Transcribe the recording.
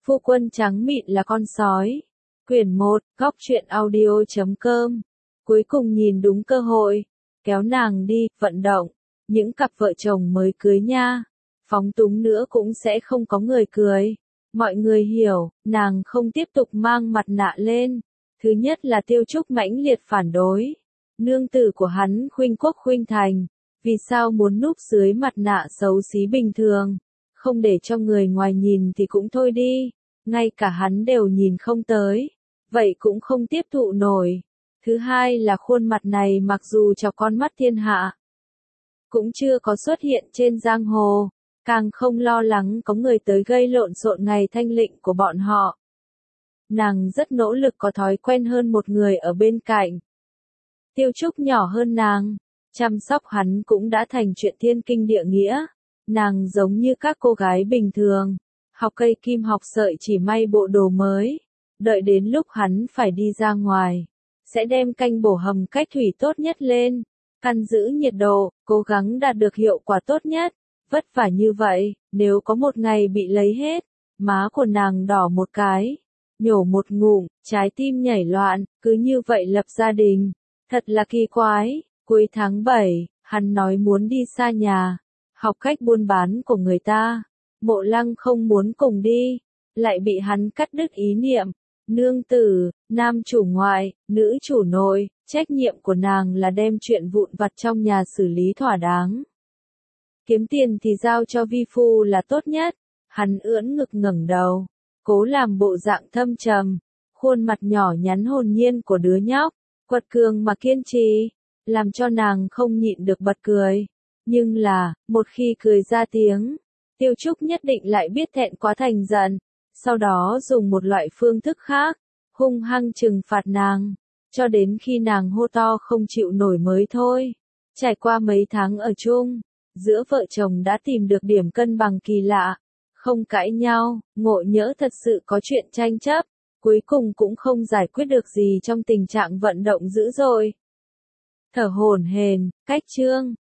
Phu quân trắng mịn là con sói. Quyển 1, góc truyện audio.com. Cuối cùng nhìn đúng cơ hội, kéo nàng đi, vận động. Những cặp vợ chồng mới cưới nha, phóng túng nữa cũng sẽ không có người cười. Mọi người hiểu, nàng không tiếp tục mang mặt nạ lên. Thứ nhất là Tiêu Trúc mãnh liệt phản đối. Nương tử của hắn Khuynh Quốc Khuynh Thành, vì sao muốn núp dưới mặt nạ xấu xí bình thường, không để cho người ngoài nhìn thì cũng thôi đi, ngay cả hắn đều nhìn không tới, vậy cũng không tiếp thụ nổi. Thứ hai là khuôn mặt này mặc dù cho con mắt thiên hạ, cũng chưa có xuất hiện trên giang hồ, càng không lo lắng có người tới gây lộn xộn ngày thanh lịnh của bọn họ. Nàng rất nỗ lực có thói quen hơn một người ở bên cạnh. Tiêu Trúc nhỏ hơn nàng, chăm sóc hắn cũng đã thành chuyện thiên kinh địa nghĩa. Nàng giống như các cô gái bình thường, học cây kim học sợi chỉ may bộ đồ mới, đợi đến lúc hắn phải đi ra ngoài, sẽ đem canh bổ hầm cách thủy tốt nhất lên, căn giữ nhiệt độ, cố gắng đạt được hiệu quả tốt nhất. Vất vả như vậy, nếu có một ngày bị lấy hết, má của nàng đỏ một cái, nhổ một ngụm, trái tim nhảy loạn, cứ như vậy lập gia đình. Thật là kỳ quái. Cuối tháng 7, hắn nói muốn đi xa nhà, học cách buôn bán của người ta. Mộ Lăng không muốn cùng đi, lại bị hắn cắt đứt ý niệm. Nương tử, nam chủ ngoại, nữ chủ nội, trách nhiệm của nàng là đem chuyện vụn vặt trong nhà xử lý thỏa đáng. Kiếm tiền thì giao cho vi phu là tốt nhất. Hắn ưỡn ngực ngẩng đầu, cố làm bộ dạng thâm trầm, khuôn mặt nhỏ nhắn hồn nhiên của đứa nhóc, quật cường mà kiên trì, làm cho nàng không nhịn được bật cười. Nhưng là, một khi cười ra tiếng, Tiêu Trúc nhất định lại biết thẹn quá thành giận, sau đó dùng một loại phương thức khác, hung hăng trừng phạt nàng, cho đến khi nàng hô to không chịu nổi mới thôi. Trải qua mấy tháng ở chung, giữa vợ chồng đã tìm được điểm cân bằng kỳ lạ, không cãi nhau, ngộ nhỡ thật sự có chuyện tranh chấp, cuối cùng cũng không giải quyết được gì trong tình trạng vận động dữ dội. Thở hổn hển, cách chương.